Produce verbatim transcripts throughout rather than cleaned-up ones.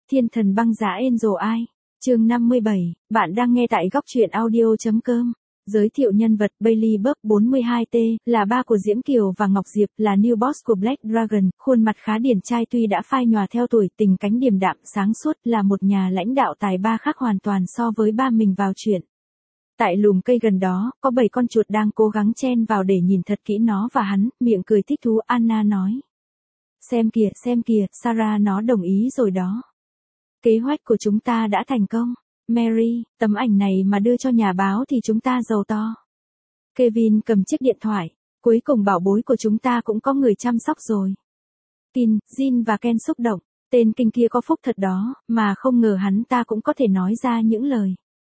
Thiên thần băng giá Angel ai. Chương năm mươi bảy, bạn đang nghe tại góc truyện audio.com. Giới thiệu nhân vật Bailey Buck bốn mươi hai T, là ba của Diễm Kiều và Ngọc Diệp, là new boss của Black Dragon, khuôn mặt khá điển trai tuy đã phai nhòa theo tuổi, tình cánh điềm đạm, sáng suốt, là một nhà lãnh đạo tài ba khác hoàn toàn so với ba mình vào chuyện. Tại lùm cây gần đó, có bảy con chuột đang cố gắng chen vào để nhìn thật kỹ nó và hắn, miệng cười thích thú. Anna nói. Xem kìa, xem kìa, Sarah nó đồng ý rồi đó. Kế hoạch của chúng ta đã thành công. Mary, tấm ảnh này mà đưa cho nhà báo thì chúng ta giàu to. Kevin cầm chiếc điện thoại. Cuối cùng bảo bối của chúng ta cũng có người chăm sóc rồi. Kin, Jin và Ken xúc động. Tên kinh kia có phúc thật đó, mà không ngờ hắn ta cũng có thể nói ra những lời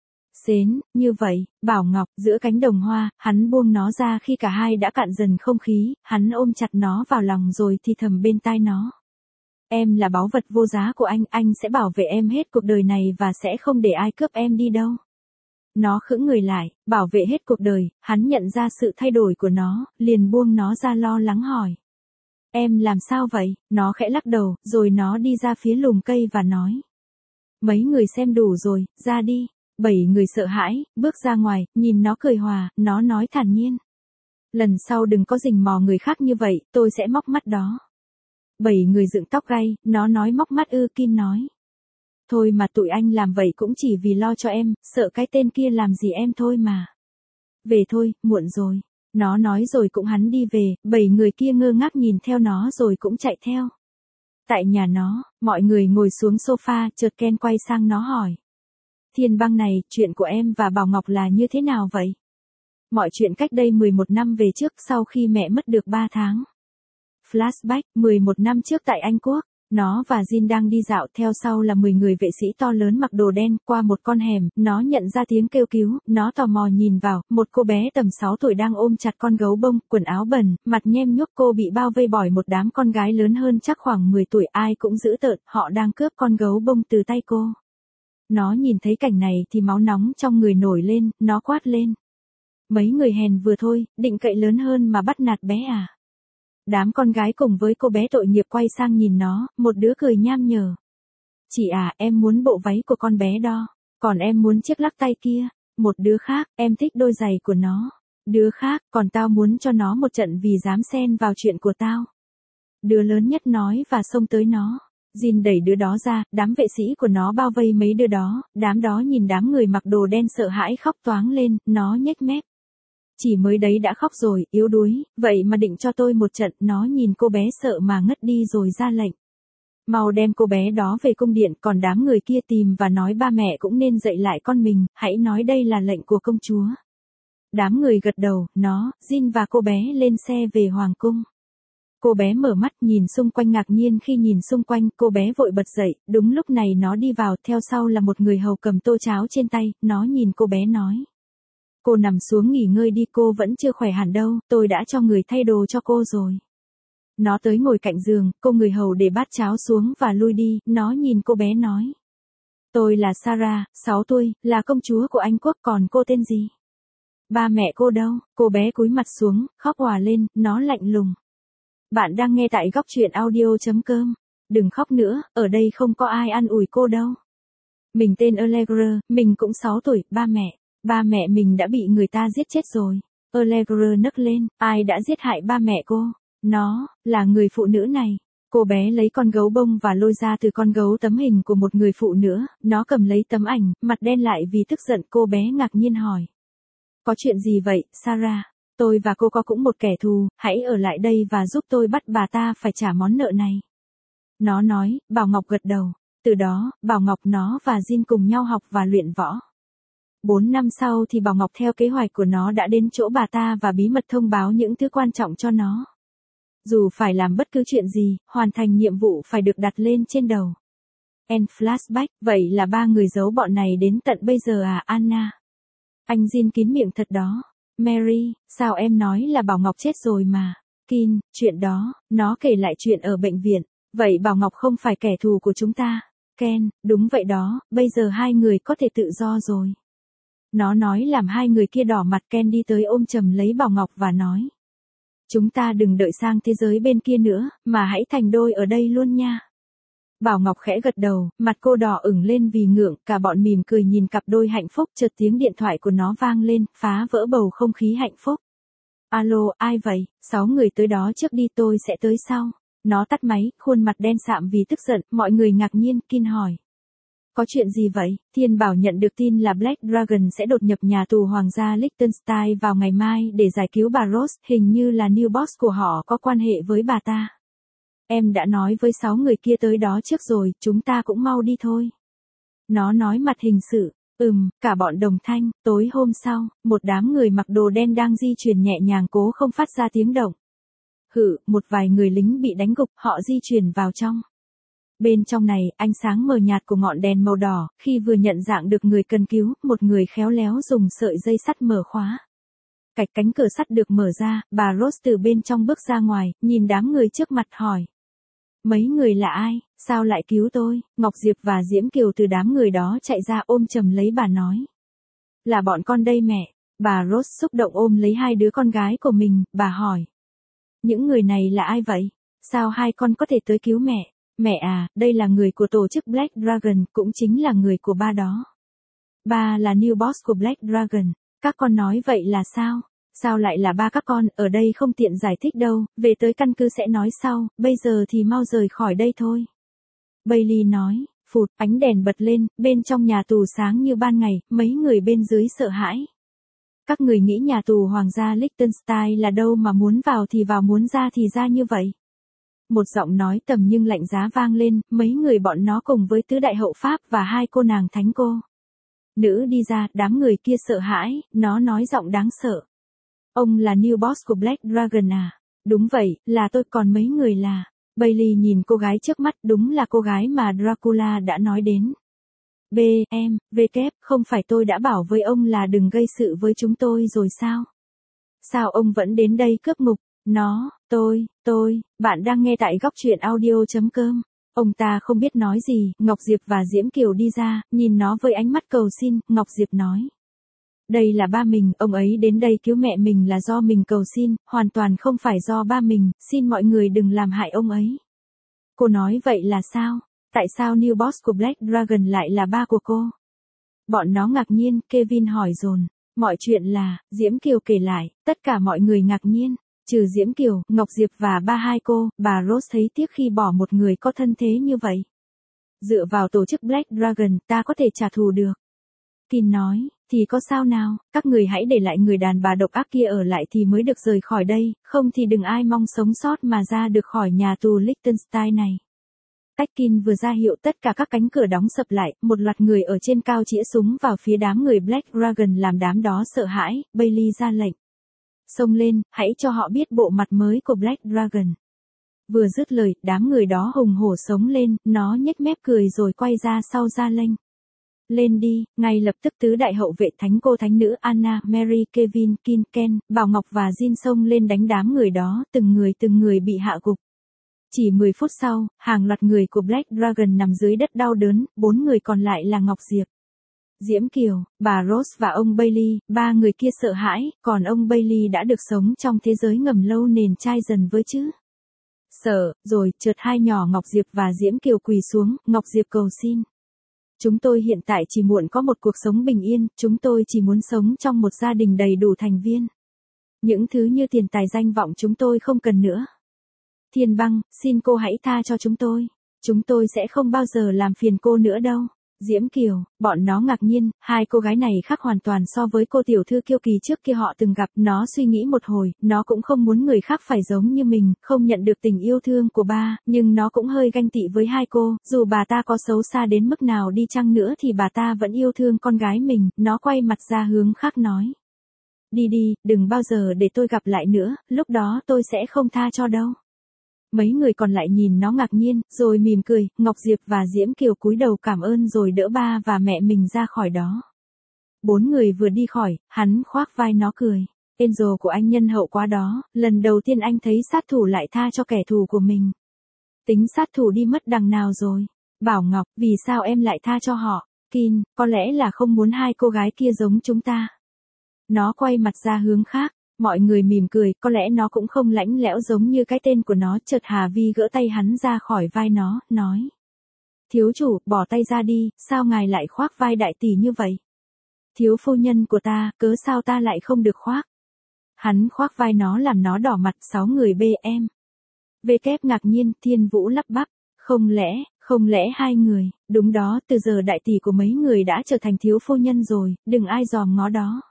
xến như vậy. Bảo Ngọc, giữa cánh đồng hoa, hắn buông nó ra khi cả hai đã cạn dần không khí, hắn ôm chặt nó vào lòng rồi thì thầm bên tai nó. Em là báu vật vô giá của anh, anh sẽ bảo vệ em hết cuộc đời này và sẽ không để ai cướp em đi đâu. Nó khựng người lại, bảo vệ hết cuộc đời, hắn nhận ra sự thay đổi của nó, liền buông nó ra lo lắng hỏi. Em làm sao vậy? Nó khẽ lắc đầu, rồi nó đi ra phía lùm cây và nói. Mấy người xem đủ rồi, ra đi. Bảy người sợ hãi, bước ra ngoài, nhìn nó cười hòa, nó nói thản nhiên. Lần sau đừng có rình mò người khác như vậy, tôi sẽ móc mắt đó. Bảy người dựng tóc gai, nó nói móc mắt ư. Kin nói. Thôi mà tụi anh làm vậy cũng chỉ vì lo cho em, sợ cái tên kia làm gì em thôi mà. Về thôi, muộn rồi. Nó nói rồi cũng hắn đi về, bảy người kia ngơ ngác nhìn theo nó rồi cũng chạy theo. Tại nhà nó, mọi người ngồi xuống sofa, chợt Ken quay sang nó hỏi. Thiên băng này, chuyện của em và Bảo Ngọc là như thế nào vậy? Mọi chuyện cách đây mười một năm về trước sau khi mẹ mất được ba tháng. Flashback, mười một năm trước tại Anh Quốc, nó và Jin đang đi dạo, theo sau là mười người vệ sĩ to lớn mặc đồ đen, qua một con hẻm, nó nhận ra tiếng kêu cứu, nó tò mò nhìn vào, một cô bé tầm sáu tuổi đang ôm chặt con gấu bông, quần áo bẩn, mặt nhem nhuốc, cô bị bao vây bởi một đám con gái lớn hơn chắc khoảng mười tuổi, ai cũng dữ tợn, họ đang cướp con gấu bông từ tay cô. Nó nhìn thấy cảnh này thì máu nóng trong người nổi lên, nó quát lên. Mấy người hèn vừa thôi, định cậy lớn hơn mà bắt nạt bé à? Đám con gái cùng với cô bé tội nghiệp quay sang nhìn nó, một đứa cười nham nhở. Chị à, em muốn bộ váy của con bé đó, còn em muốn chiếc lắc tay kia. Một đứa khác, em thích đôi giày của nó. Đứa khác, còn tao muốn cho nó một trận vì dám xen vào chuyện của tao. Đứa lớn nhất nói và xông tới nó. Jin đẩy đứa đó ra, đám vệ sĩ của nó bao vây mấy đứa đó, đám đó nhìn đám người mặc đồ đen sợ hãi khóc toáng lên, nó nhếch mép. Chỉ mới đấy đã khóc rồi, yếu đuối, vậy mà định cho tôi một trận, nó nhìn cô bé sợ mà ngất đi rồi ra lệnh. Mau đem cô bé đó về cung điện, còn đám người kia tìm và nói ba mẹ cũng nên dạy lại con mình, hãy nói đây là lệnh của công chúa. Đám người gật đầu, nó, Jin và cô bé lên xe về hoàng cung. Cô bé mở mắt nhìn xung quanh ngạc nhiên khi nhìn xung quanh, cô bé vội bật dậy, đúng lúc này nó đi vào, theo sau là một người hầu cầm tô cháo trên tay, nó nhìn cô bé nói. Cô nằm xuống nghỉ ngơi đi, cô vẫn chưa khỏe hẳn đâu, tôi đã cho người thay đồ cho cô rồi. Nó tới ngồi cạnh giường, cô người hầu để bát cháo xuống và lui đi, nó nhìn cô bé nói. Tôi là Sarah, sáu tuổi, là công chúa của Anh Quốc, còn cô tên gì? Ba mẹ cô đâu? Cô bé cúi mặt xuống, khóc òa lên, nó lạnh lùng. Bạn đang nghe tại góc truyện audio.com. Đừng khóc nữa, ở đây không có ai an ủi cô đâu. Mình tên Allegra, mình cũng sáu tuổi, ba mẹ. Ba mẹ mình đã bị người ta giết chết rồi. Allegra nấc lên, ai đã giết hại ba mẹ cô? Nó, là người phụ nữ này. Cô bé lấy con gấu bông và lôi ra từ con gấu tấm hình của một người phụ nữ, nó cầm lấy tấm ảnh, mặt đen lại vì tức giận. Cô bé ngạc nhiên hỏi. Có chuyện gì vậy, Sarah? Tôi và cô có cũng một kẻ thù, hãy ở lại đây và giúp tôi bắt bà ta phải trả món nợ này. Nó nói, Bảo Ngọc gật đầu. Từ đó, Bảo Ngọc nó và Jin cùng nhau học và luyện võ. Bốn năm sau thì Bảo Ngọc theo kế hoạch của nó đã đến chỗ bà ta và bí mật thông báo những thứ quan trọng cho nó. Dù phải làm bất cứ chuyện gì, hoàn thành nhiệm vụ phải được đặt lên trên đầu. End flashback, vậy là ba người giấu bọn này đến tận bây giờ à, Anna? Anh Jin kín miệng thật đó. Mary, sao em nói là Bảo Ngọc chết rồi mà? Kin, chuyện đó, nó kể lại chuyện ở bệnh viện. Vậy Bảo Ngọc không phải kẻ thù của chúng ta. Ken, đúng vậy đó, bây giờ hai người có thể tự do rồi. Nó nói làm hai người kia đỏ mặt. Ken đi tới ôm chầm lấy Bảo Ngọc và nói. Chúng ta đừng đợi sang thế giới bên kia nữa, mà hãy thành đôi ở đây luôn nha. Bảo Ngọc khẽ gật đầu, mặt cô đỏ ửng lên vì ngượng, cả bọn mỉm cười nhìn cặp đôi hạnh phúc, chợt tiếng điện thoại của nó vang lên, phá vỡ bầu không khí hạnh phúc. Alo, ai vậy? Sáu người tới đó trước đi, tôi sẽ tới sau. Nó tắt máy, khuôn mặt đen sạm vì tức giận, mọi người ngạc nhiên, Kin hỏi. Có chuyện gì vậy? Thiên Bảo nhận được tin là Black Dragon sẽ đột nhập nhà tù Hoàng gia Liechtenstein vào ngày mai để giải cứu bà Rose, hình như là new boss của họ có quan hệ với bà ta. Em đã nói với sáu người kia tới đó trước rồi, chúng ta cũng mau đi thôi. Nó nói mặt hình sự. Ừm, cả bọn đồng thanh. Tối hôm sau, một đám người mặc đồ đen đang di chuyển nhẹ nhàng cố không phát ra tiếng động. Hự, một vài người lính bị đánh gục, họ di chuyển vào trong. Bên trong này, ánh sáng mờ nhạt của ngọn đèn màu đỏ, khi vừa nhận dạng được người cần cứu, một người khéo léo dùng sợi dây sắt mở khóa. Cạch cánh cửa sắt được mở ra, bà Rose từ bên trong bước ra ngoài, nhìn đám người trước mặt hỏi. Mấy người là ai, sao lại cứu tôi? Ngọc Diệp và Diễm Kiều từ đám người đó chạy ra ôm chầm lấy bà nói. Là bọn con đây mẹ. Bà Rose xúc động ôm lấy hai đứa con gái của mình, bà hỏi. Những người này là ai vậy? Sao hai con có thể tới cứu mẹ? Mẹ à, đây là người của tổ chức Black Dragon, cũng chính là người của ba đó. Ba là new boss của Black Dragon. Các con nói vậy là sao? Sao lại là ba các con, ở đây không tiện giải thích đâu, về tới căn cứ sẽ nói sau, bây giờ thì mau rời khỏi đây thôi. Bailey nói, phụt, ánh đèn bật lên, bên trong nhà tù sáng như ban ngày, mấy người bên dưới sợ hãi. Các người nghĩ nhà tù Hoàng gia Liechtenstein là đâu mà muốn vào thì vào, muốn ra thì ra như vậy. Một giọng nói tầm nhưng lạnh giá vang lên, mấy người bọn nó cùng với tứ đại hậu Pháp và hai cô nàng thánh cô. Nữ đi ra, đám người kia sợ hãi, nó nói giọng đáng sợ. Ông là new boss của Black Dragon à? Đúng vậy, là tôi, còn mấy người là... Bailey nhìn cô gái trước mắt, đúng là cô gái mà Dracula đã nói đến. B, em, V kép, không phải tôi đã bảo với ông là đừng gây sự với chúng tôi rồi sao? Sao ông vẫn đến đây cướp ngục? Nó, tôi, tôi, bạn đang nghe tại góc truyện audio.com. Ông ta không biết nói gì, Ngọc Diệp và Diễm Kiều đi ra, nhìn nó với ánh mắt cầu xin, Ngọc Diệp nói. Đây là ba mình, ông ấy đến đây cứu mẹ mình là do mình cầu xin, hoàn toàn không phải do ba mình, xin mọi người đừng làm hại ông ấy. Cô nói vậy là sao? Tại sao new boss của Black Dragon lại là ba của cô? Bọn nó ngạc nhiên, Kevin hỏi dồn. Mọi chuyện là, Diễm Kiều kể lại, tất cả mọi người ngạc nhiên. Trừ Diễm Kiều, Ngọc Diệp và ba hai cô, bà Rose thấy tiếc khi bỏ một người có thân thế như vậy. Dựa vào tổ chức Black Dragon, ta có thể trả thù được. Kin nói, thì có sao nào, các người hãy để lại người đàn bà độc ác kia ở lại thì mới được rời khỏi đây, không thì đừng ai mong sống sót mà ra được khỏi nhà tù Liechtenstein này. Tách Kin vừa ra hiệu tất cả các cánh cửa đóng sập lại, một loạt người ở trên cao chĩa súng vào phía đám người Black Dragon làm đám đó sợ hãi, Bailey ra lệnh. Xông lên, hãy cho họ biết bộ mặt mới của Black Dragon. Vừa dứt lời, đám người đó hùng hổ sống lên, nó nhếch mép cười rồi quay ra sau ra lệnh. Lên đi, ngay lập tức tứ đại hậu vệ thánh cô thánh nữ Anna, Mary, Kevin, Kin, Ken, Bảo Ngọc và Jin xông lên đánh đám người đó, từng người từng người bị hạ gục. Chỉ mười phút sau, hàng loạt người của Black Dragon nằm dưới đất đau đớn, bốn người còn lại là Ngọc Diệp, Diễm Kiều, bà Rose và ông Bailey, ba người kia sợ hãi, còn ông Bailey đã được sống trong thế giới ngầm lâu nên chai dần với chứ. Sợ, rồi, chợt hai nhỏ Ngọc Diệp và Diễm Kiều quỳ xuống, Ngọc Diệp cầu xin. Chúng tôi hiện tại chỉ muốn có một cuộc sống bình yên, chúng tôi chỉ muốn sống trong một gia đình đầy đủ thành viên. Những thứ như tiền tài danh vọng chúng tôi không cần nữa. Thiên Băng, xin cô hãy tha cho chúng tôi. Chúng tôi sẽ không bao giờ làm phiền cô nữa đâu. Diễm Kiều, bọn nó ngạc nhiên, hai cô gái này khác hoàn toàn so với cô tiểu thư kiêu kỳ trước kia họ từng gặp. Nó suy nghĩ một hồi, nó cũng không muốn người khác phải giống như mình, không nhận được tình yêu thương của ba, nhưng nó cũng hơi ganh tị với hai cô, dù bà ta có xấu xa đến mức nào đi chăng nữa thì bà ta vẫn yêu thương con gái mình. Nó quay mặt ra hướng khác nói. Đi đi, đừng bao giờ để tôi gặp lại nữa, lúc đó tôi sẽ không tha cho đâu. Mấy người còn lại nhìn nó ngạc nhiên, rồi mỉm cười, Ngọc Diệp và Diễm Kiều cúi đầu cảm ơn rồi đỡ ba và mẹ mình ra khỏi đó. Bốn người vừa đi khỏi, hắn khoác vai nó cười. Angel của anh nhân hậu quá đó, lần đầu tiên anh thấy sát thủ lại tha cho kẻ thù của mình. Tính sát thủ đi mất đằng nào rồi? Bảo Ngọc, vì sao em lại tha cho họ? Kin, có lẽ là không muốn hai cô gái kia giống chúng ta. Nó quay mặt ra hướng khác. Mọi người mỉm cười, có lẽ nó cũng không lãnh lẽo giống như cái tên của nó. Chợt Hà Vi gỡ tay hắn ra khỏi vai nó, nói. Thiếu chủ, bỏ tay ra đi, sao ngài lại khoác vai đại tỷ như vậy? Thiếu phu nhân của ta, cớ sao ta lại không được khoác? Hắn khoác vai nó làm nó đỏ mặt, sáu người bê em. Vê kép ngạc nhiên, Thiên Vũ lắp bắp. Không lẽ, không lẽ hai người, đúng đó, từ giờ đại tỷ của mấy người đã trở thành thiếu phu nhân rồi, đừng ai dòm ngó đó.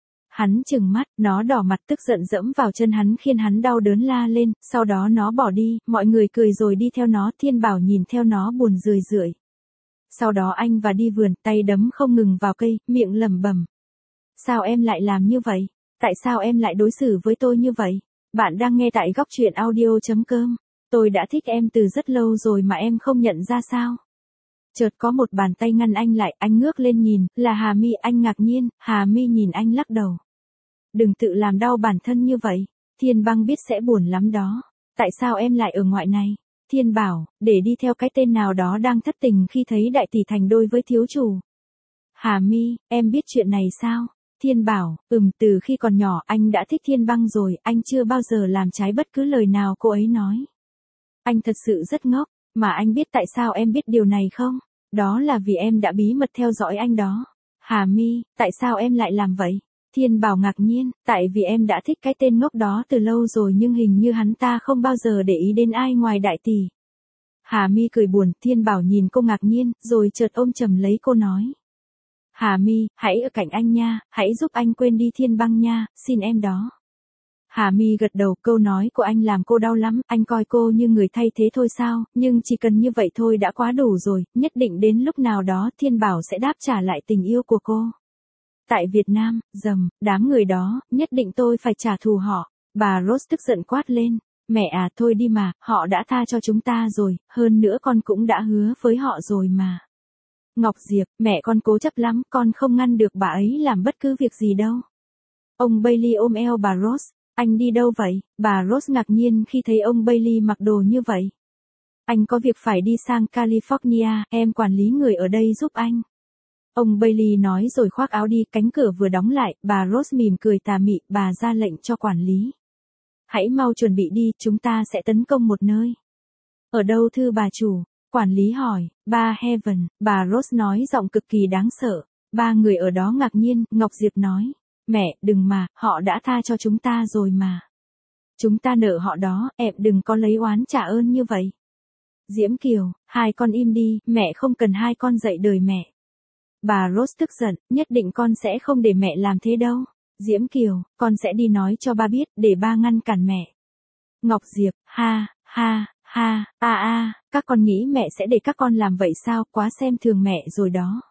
Hắn trừng mắt, nó đỏ mặt tức giận dẫm vào chân hắn khiến hắn đau đớn la lên, sau đó nó bỏ đi, mọi người cười rồi đi theo nó, Thiên Bảo nhìn theo nó buồn rười rượi. Sau đó anh và đi vườn, tay đấm không ngừng vào cây, miệng lẩm bẩm. Sao em lại làm như vậy? Tại sao em lại đối xử với tôi như vậy? Bạn đang nghe tại góc truyện audio chấm com. Tôi đã thích em từ rất lâu rồi mà em không nhận ra sao? Chợt có một bàn tay ngăn anh lại, anh ngước lên nhìn, là Hà My, anh ngạc nhiên, Hà My nhìn anh lắc đầu. Đừng tự làm đau bản thân như vậy, Thiên Băng biết sẽ buồn lắm đó. Tại sao em lại ở ngoại này? Thiên bảo, để đi theo cái tên nào đó đang thất tình khi thấy đại tỷ thành đôi với thiếu chủ. Hà My, em biết chuyện này sao? Thiên bảo, ừm, từ khi còn nhỏ anh đã thích Thiên Băng rồi, anh chưa bao giờ làm trái bất cứ lời nào cô ấy nói. Anh thật sự rất ngốc, mà anh biết tại sao em biết điều này không? Đó là vì em đã bí mật theo dõi anh đó. Hà My, tại sao em lại làm vậy? Thiên bảo ngạc nhiên, tại vì em đã thích cái tên ngốc đó từ lâu rồi nhưng hình như hắn ta không bao giờ để ý đến ai ngoài đại tỷ. Hà My cười buồn, Thiên bảo nhìn cô ngạc nhiên, rồi chợt ôm chầm lấy cô nói. Hà My, hãy ở cạnh anh nha, hãy giúp anh quên đi Thiên Băng nha, xin em đó. Hà My gật đầu, câu nói của anh làm cô đau lắm, anh coi cô như người thay thế thôi sao, nhưng chỉ cần như vậy thôi đã quá đủ rồi, nhất định đến lúc nào đó Thiên Bảo sẽ đáp trả lại tình yêu của cô. Tại Việt Nam, dầm, đám người đó, nhất định tôi phải trả thù họ. Bà Rose tức giận quát lên, mẹ à thôi đi mà, họ đã tha cho chúng ta rồi, hơn nữa con cũng đã hứa với họ rồi mà. Ngọc Diệp, mẹ con cố chấp lắm, con không ngăn được bà ấy làm bất cứ việc gì đâu. Ông Bailey ôm eo bà Rose. Anh đi đâu vậy? Bà Rose ngạc nhiên khi thấy ông Bailey mặc đồ như vậy. Anh có việc phải đi sang California, em quản lý người ở đây giúp anh. Ông Bailey nói rồi khoác áo đi, cánh cửa vừa đóng lại, bà Rose mỉm cười tà mị, bà ra lệnh cho quản lý. Hãy mau chuẩn bị đi, chúng ta sẽ tấn công một nơi. Ở đâu thưa bà chủ? Quản lý hỏi, ba Heaven, bà Rose nói giọng cực kỳ đáng sợ. Ba người ở đó ngạc nhiên, Ngọc Diệp nói. Mẹ, đừng mà, họ đã tha cho chúng ta rồi mà. Chúng ta nợ họ đó, em đừng có lấy oán trả ơn như vậy. Diễm Kiều, hai con im đi, mẹ không cần hai con dạy đời mẹ. Bà Rose tức giận, nhất định con sẽ không để mẹ làm thế đâu. Diễm Kiều, con sẽ đi nói cho ba biết, để ba ngăn cản mẹ. Ngọc Diệp, ha, ha, ha, a a, các con nghĩ mẹ sẽ để các con làm vậy sao, quá xem thường mẹ rồi đó.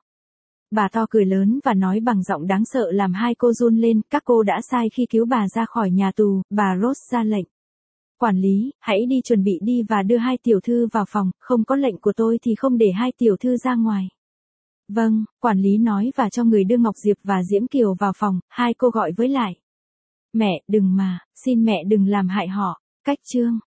Bà to cười lớn và nói bằng giọng đáng sợ làm hai cô run lên, các cô đã sai khi cứu bà ra khỏi nhà tù, bà Rose ra lệnh. Quản lý, hãy đi chuẩn bị đi và đưa hai tiểu thư vào phòng, không có lệnh của tôi thì không để hai tiểu thư ra ngoài. Vâng, quản lý nói và cho người đưa Ngọc Diệp và Diễm Kiều vào phòng, hai cô gọi với lại. Mẹ, đừng mà, xin mẹ đừng làm hại họ, cách chương.